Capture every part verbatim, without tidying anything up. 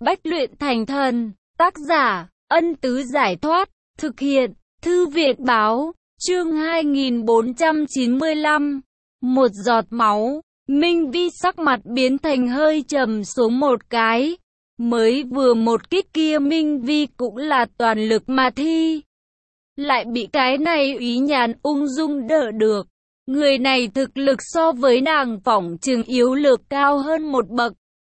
bách luyện thành thần. Tác giả, Ân Tứ Giải Thoát. Thực hiện, Thư Viện Báo. Chương hai nghìn bốn trăm chín mươi lăm. Một giọt máu. Minh Vi sắc mặt biến thành hơi trầm xuống một cái. Mới vừa một kích kia Minh Vi cũng là toàn lực mà thi. Lại bị cái này Úy Nhàn ung dung đỡ được. Người này thực lực so với nàng phỏng chừng yếu lược cao hơn một bậc.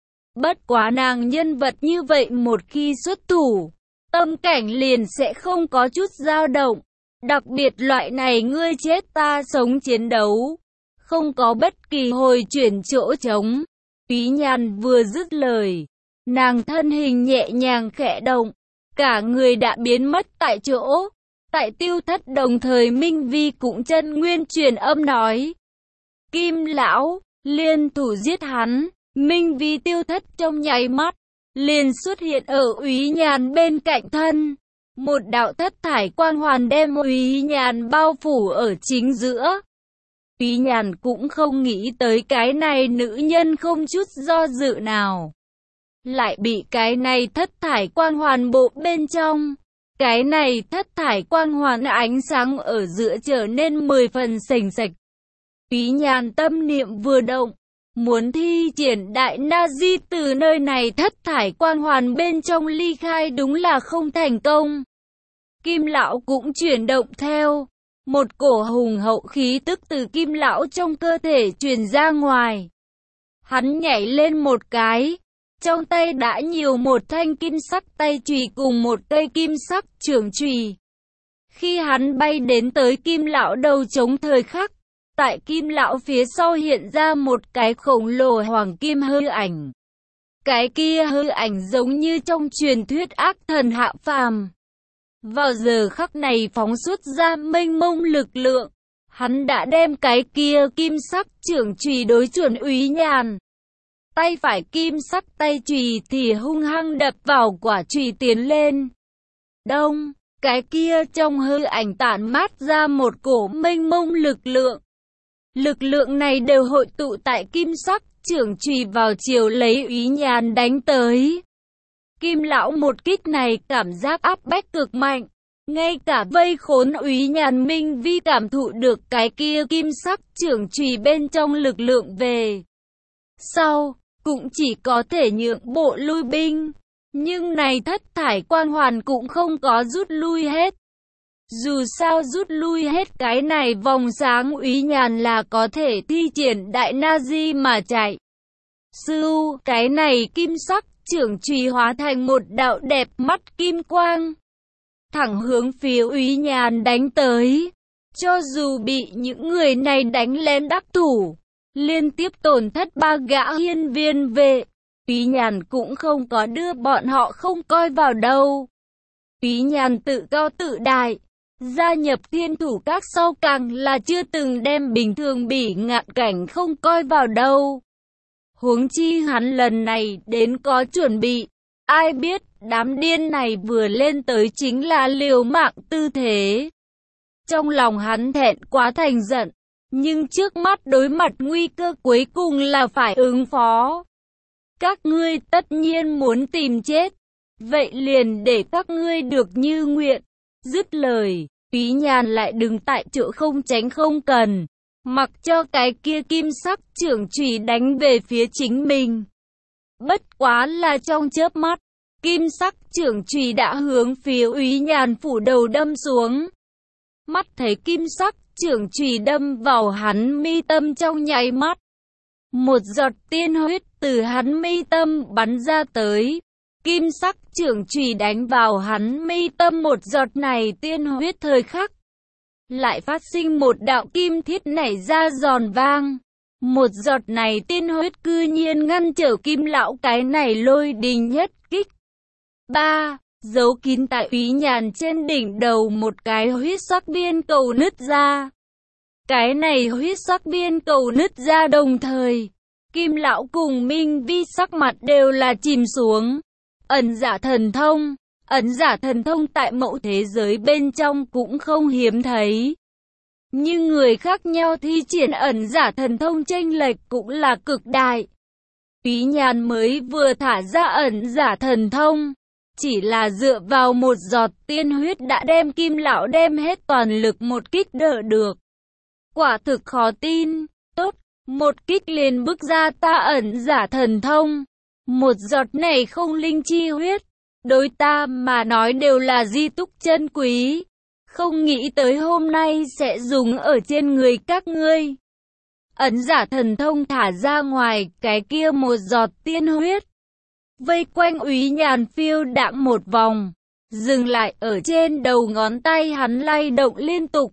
Bất quá nàng nhân vật như vậy một khi xuất thủ, tâm cảnh liền sẽ không có chút dao động. Đặc biệt loại này ngươi chết ta sống chiến đấu, không có bất kỳ hồi chuyển chỗ trống. Úy Nhàn vừa dứt lời, nàng thân hình nhẹ nhàng khẽ động, cả người đã biến mất tại chỗ. Tại tiêu thất đồng thời Minh Vi cũng chân nguyên truyền âm nói: Kim lão, liên thủ giết hắn. Minh Vi tiêu thất trong nháy mắt, liền xuất hiện ở Úy Nhàn bên cạnh thân. Một đạo thất thải quang hoàn đem Úy Nhàn bao phủ ở chính giữa. Úy Nhàn cũng không nghĩ tới cái này nữ nhân không chút do dự nào lại bị cái này thất thải quang hoàn bộ bên trong. Cái này thất thải quang hoàn ánh sáng ở giữa trở nên mười phần sành sạch. Úy Nhàn tâm niệm vừa động, muốn thi triển đại na di từ nơi này thất thải quang hoàn bên trong ly khai đúng là không thành công. Kim lão cũng chuyển động theo. Một cổ hùng hậu khí tức từ Kim lão trong cơ thể truyền ra ngoài. Hắn nhảy lên một cái. Trong tay đã nhiều một thanh kim sắc tay chùy cùng một cây kim sắc trường chùy. Khi hắn bay đến tới Kim lão đầu trống thời khắc, tại Kim lão phía sau hiện ra một cái khổng lồ hoàng kim hư ảnh. Cái kia hư ảnh giống như trong truyền thuyết ác thần hạ phàm. Vào giờ khắc này phóng xuất ra mênh mông lực lượng, hắn đã đem cái kia kim sắc trường chùy đối chuẩn Úy Nhàn. Tay phải kim sắc tay chùy thì hung hăng đập vào quả chùy tiến lên. Đông, cái kia trong hư ảnh tản mát ra một cổ mênh mông lực lượng. Lực lượng này đều hội tụ tại kim sắc trường chùy vào chiều lấy Úy Nhàn đánh tới. Kim lão một kích này cảm giác áp bách cực mạnh. Ngay cả vây khốn Úy Nhàn Minh Vi cảm thụ được cái kia kim sắc trường chùy bên trong lực lượng về sau, cũng chỉ có thể nhượng bộ lui binh. Nhưng này thất thải quang hoàn cũng không có rút lui hết. Dù sao rút lui hết cái này vòng sáng Úy Nhàn là có thể thi triển đại na di mà chạy. Sưu, cái này kim sắc trường chùy hóa thành một đạo đẹp mắt kim quang, thẳng hướng phía Úy Nhàn đánh tới. Cho dù bị những người này đánh lén đắc thủ, liên tiếp tổn thất ba gã hiên viên vệ, Úy Nhàn cũng không có đưa bọn họ không coi vào đâu. Úy Nhàn tự cao tự đại, gia nhập thiên thủ các sau càng là chưa từng đem bình thường bỉ ngạn cảnh không coi vào đâu. Huống chi hắn lần này đến có chuẩn bị, ai biết đám điên này vừa lên tới chính là liều mạng tư thế. Trong lòng hắn thẹn quá thành giận, nhưng trước mắt đối mặt nguy cơ cuối cùng là phải ứng phó. Các ngươi tất nhiên muốn tìm chết, vậy liền để các ngươi được như nguyện. Dứt lời, Úy Nhàn lại đứng tại chỗ không tránh không cần, mặc cho cái kia kim sắc trường chùy đánh về phía chính mình. Bất quá là trong chớp mắt, kim sắc trường chùy đã hướng phía Úy Nhàn phủ đầu đâm xuống. Mắt thấy kim sắc trường chùy đâm vào hắn mi tâm trong nháy mắt, một giọt tiên huyết từ hắn mi tâm bắn ra tới. Kim sắc trường chùy đánh vào hắn mi tâm một giọt này tiên huyết thời khắc, lại phát sinh một đạo kim thiết nảy ra giòn vang. Một giọt này tiên huyết cư nhiên ngăn trở Kim lão cái này lôi đình nhất kích. ba. Giấu kín tại Úy Nhàn trên đỉnh đầu một cái huyết sắc biên cầu nứt ra. Cái này huyết sắc biên cầu nứt ra đồng thời, Kim lão cùng Minh Vi sắc mặt đều là chìm xuống. Ẩn giả thần thông, ẩn giả thần thông tại mẫu thế giới bên trong cũng không hiếm thấy. Nhưng người khác nhau thi triển ẩn giả thần thông chênh lệch cũng là cực đại. Úy Nhàn mới vừa thả ra ẩn giả thần thông. Chỉ là dựa vào một giọt tiên huyết đã đem Kim Lão đem hết toàn lực một kích đỡ được. Quả thực khó tin. Tốt, một kích liền bức ra ta ẩn giả thần thông. Một giọt này không linh chi huyết, đối ta mà nói đều là di túc chân quý. Không nghĩ tới hôm nay sẽ dùng ở trên người các ngươi. Ẩn giả thần thông thả ra ngoài, cái kia một giọt tiên huyết vây quanh Úy Nhàn phiêu đãng một vòng, dừng lại ở trên đầu ngón tay hắn lay động liên tục.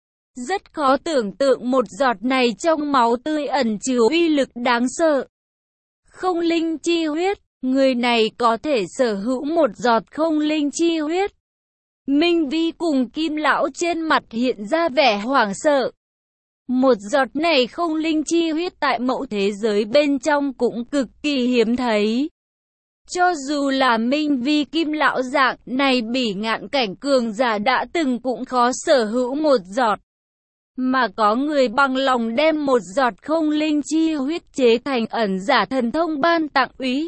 Rất khó tưởng tượng một giọt này trong máu tươi ẩn chứa uy lực đáng sợ. Không linh chi huyết, người này có thể sở hữu một giọt không linh chi huyết. Minh Vi cùng Kim Lão trên mặt hiện ra vẻ hoảng sợ. Một giọt này không linh chi huyết tại mẫu thế giới bên trong cũng cực kỳ hiếm thấy. Cho dù là Minh Vi Kim Lão dạng này bỉ ngạn cảnh cường giả đã từng cũng khó sở hữu một giọt. Mà có người bằng lòng đem một giọt không linh chi huyết chế thành ẩn giả thần thông ban tặng Úy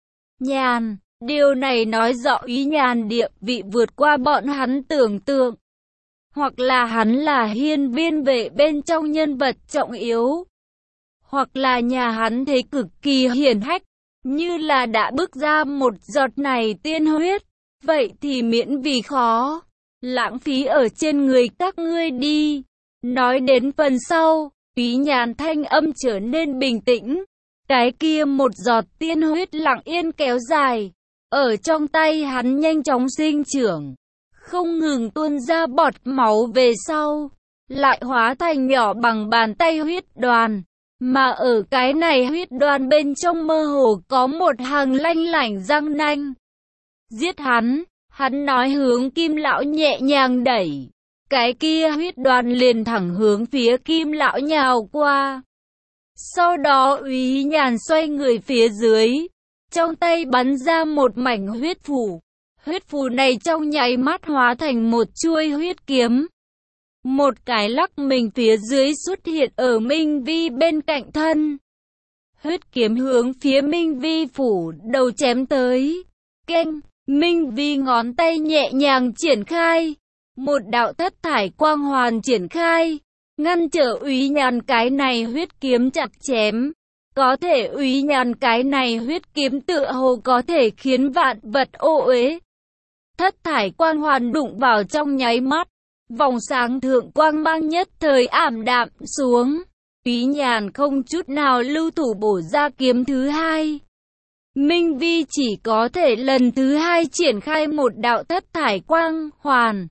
Nhàn. Điều này nói rõ Úy Nhàn địa vị vượt qua bọn hắn tưởng tượng. Hoặc là hắn là hiên viên vệ bên trong nhân vật trọng yếu. Hoặc là nhà hắn thấy cực kỳ hiển hách, như là đã bước ra một giọt này tiên huyết. Vậy thì miễn vì khó, lãng phí ở trên người các ngươi đi. Nói đến phần sau, Úy Nhàn thanh âm trở nên bình tĩnh. Cái kia một giọt tiên huyết lặng yên kéo dài, ở trong tay hắn nhanh chóng sinh trưởng, không ngừng tuôn ra bọt máu về sau, lại hóa thành nhỏ bằng bàn tay huyết đoàn. Mà ở cái này huyết đoàn bên trong mơ hồ có một hàng lanh lảnh răng nanh. Giết hắn, hắn nói hướng Kim Lão nhẹ nhàng đẩy. Cái kia huyết đoàn liền thẳng hướng phía Kim Lão nhào qua. Sau đó Úy Nhàn xoay người phía dưới, trong tay bắn ra một mảnh huyết phù. Huyết phù này trong nháy mắt hóa thành một chuôi huyết kiếm. Một cái lắc mình phía dưới xuất hiện ở Minh Vi bên cạnh thân. Huyết kiếm hướng phía Minh Vi phủ đầu chém tới. Keng, Minh Vi ngón tay nhẹ nhàng triển khai. Một đạo thất thải quang hoàn triển khai, ngăn trở Úy Nhàn cái này huyết kiếm chặt chém. Có thể Úy Nhàn cái này huyết kiếm tựa hồ có thể khiến vạn vật ô uế. Thất thải quang hoàn đụng vào trong nháy mắt, vòng sáng thượng quang mang nhất thời ảm đạm xuống. Úy Nhàn không chút nào lưu thủ bổ ra kiếm thứ hai. Minh Vi chỉ có thể lần thứ hai triển khai một đạo thất thải quang hoàn.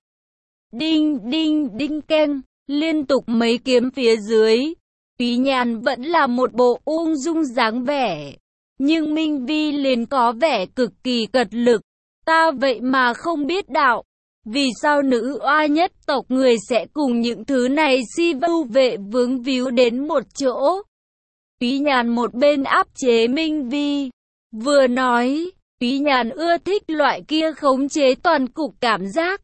Đinh đinh đinh keng, liên tục mấy kiếm phía dưới. Úy Nhàn vẫn là một bộ ung dung dáng vẻ, nhưng Minh Vi liền có vẻ cực kỳ cật lực. Ta vậy mà không biết đạo, vì sao nữ oa nhất tộc người sẽ cùng những thứ này si vu vệ vướng víu đến một chỗ. Úy Nhàn một bên áp chế Minh Vi, vừa nói, Úy Nhàn ưa thích loại kia khống chế toàn cục cảm giác.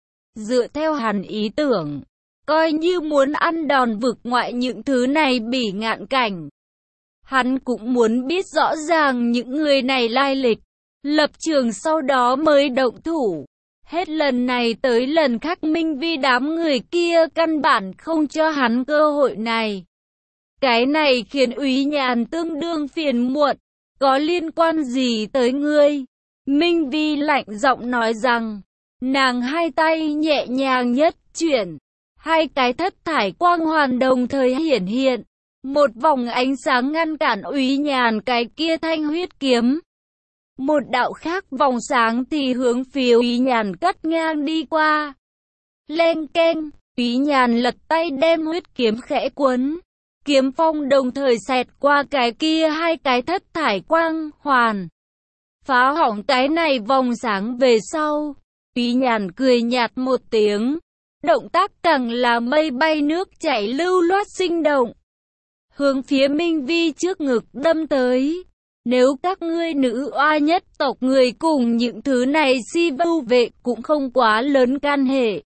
Dựa theo hắn ý tưởng, coi như muốn ăn đòn vực ngoại những thứ này bỉ ngạn cảnh. Hắn cũng muốn biết rõ ràng những người này lai lịch, lập trường sau đó mới động thủ. Hết lần này tới lần khác Minh Vi đám người kia căn bản không cho hắn cơ hội này. Cái này khiến Úy Nhàn tương đương phiền muộn. Có liên quan gì tới ngươi? Minh Vi lạnh giọng nói rằng, nàng hai tay nhẹ nhàng nhất chuyển, hai cái thất thải quang hoàn đồng thời hiển hiện, một vòng ánh sáng ngăn cản Úy Nhàn cái kia thanh huyết kiếm. Một đạo khác vòng sáng thì hướng phía Úy Nhàn cắt ngang đi qua. Len keng, Úy Nhàn lật tay đem huyết kiếm khẽ cuốn. Kiếm phong đồng thời xẹt qua cái kia hai cái thất thải quang hoàn, phá hỏng cái này vòng sáng về sau. Úy Nhàn cười nhạt một tiếng, động tác càng là mây bay nước chảy lưu loát sinh động, hướng phía Minh Vi trước ngực đâm tới. Nếu các ngươi nữ oa nhất tộc người cùng những thứ này si vu vệ cũng không quá lớn can hệ,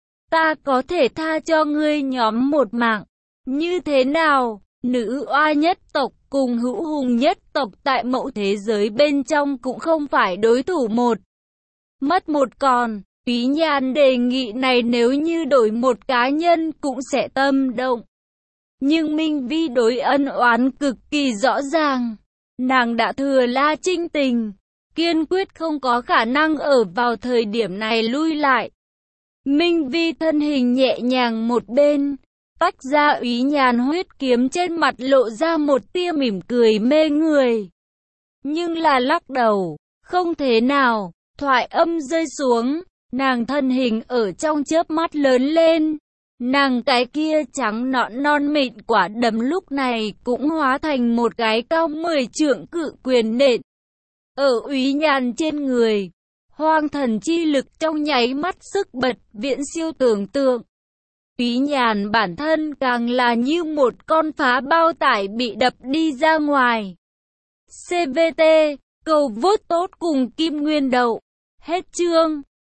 ta có thể tha cho ngươi nhóm một mạng. Như thế nào? Nữ oa nhất tộc cùng hữu hùng nhất tộc tại mẫu thế giới bên trong cũng không phải đối thủ một. Mất một còn, Úy Nhàn đề nghị này nếu như đổi một cá nhân cũng sẽ tâm động. Nhưng Minh Vi đối ân oán cực kỳ rõ ràng. Nàng đã thừa La Trinh tình, kiên quyết không có khả năng ở vào thời điểm này lui lại. Minh Vi thân hình nhẹ nhàng một bên, tách ra Úy Nhàn huyết kiếm, trên mặt lộ ra một tia mỉm cười mê người. Nhưng là lắc đầu, không thế nào, thoại âm rơi xuống, nàng thân hình ở trong chớp mắt lớn lên. Nàng cái kia trắng nõn non mịn quả đấm lúc này cũng hóa thành một cái cao mười trượng cự quyền nện ở Úy Nhàn trên người. Hoang thần chi lực trong nháy mắt sức bật viễn siêu tưởng tượng. Úy Nhàn bản thân càng là như một con phá bao tải bị đập đi ra ngoài. xê vê tê, cầu vote tốt cùng Kim Nguyên Đậu. Hết chương.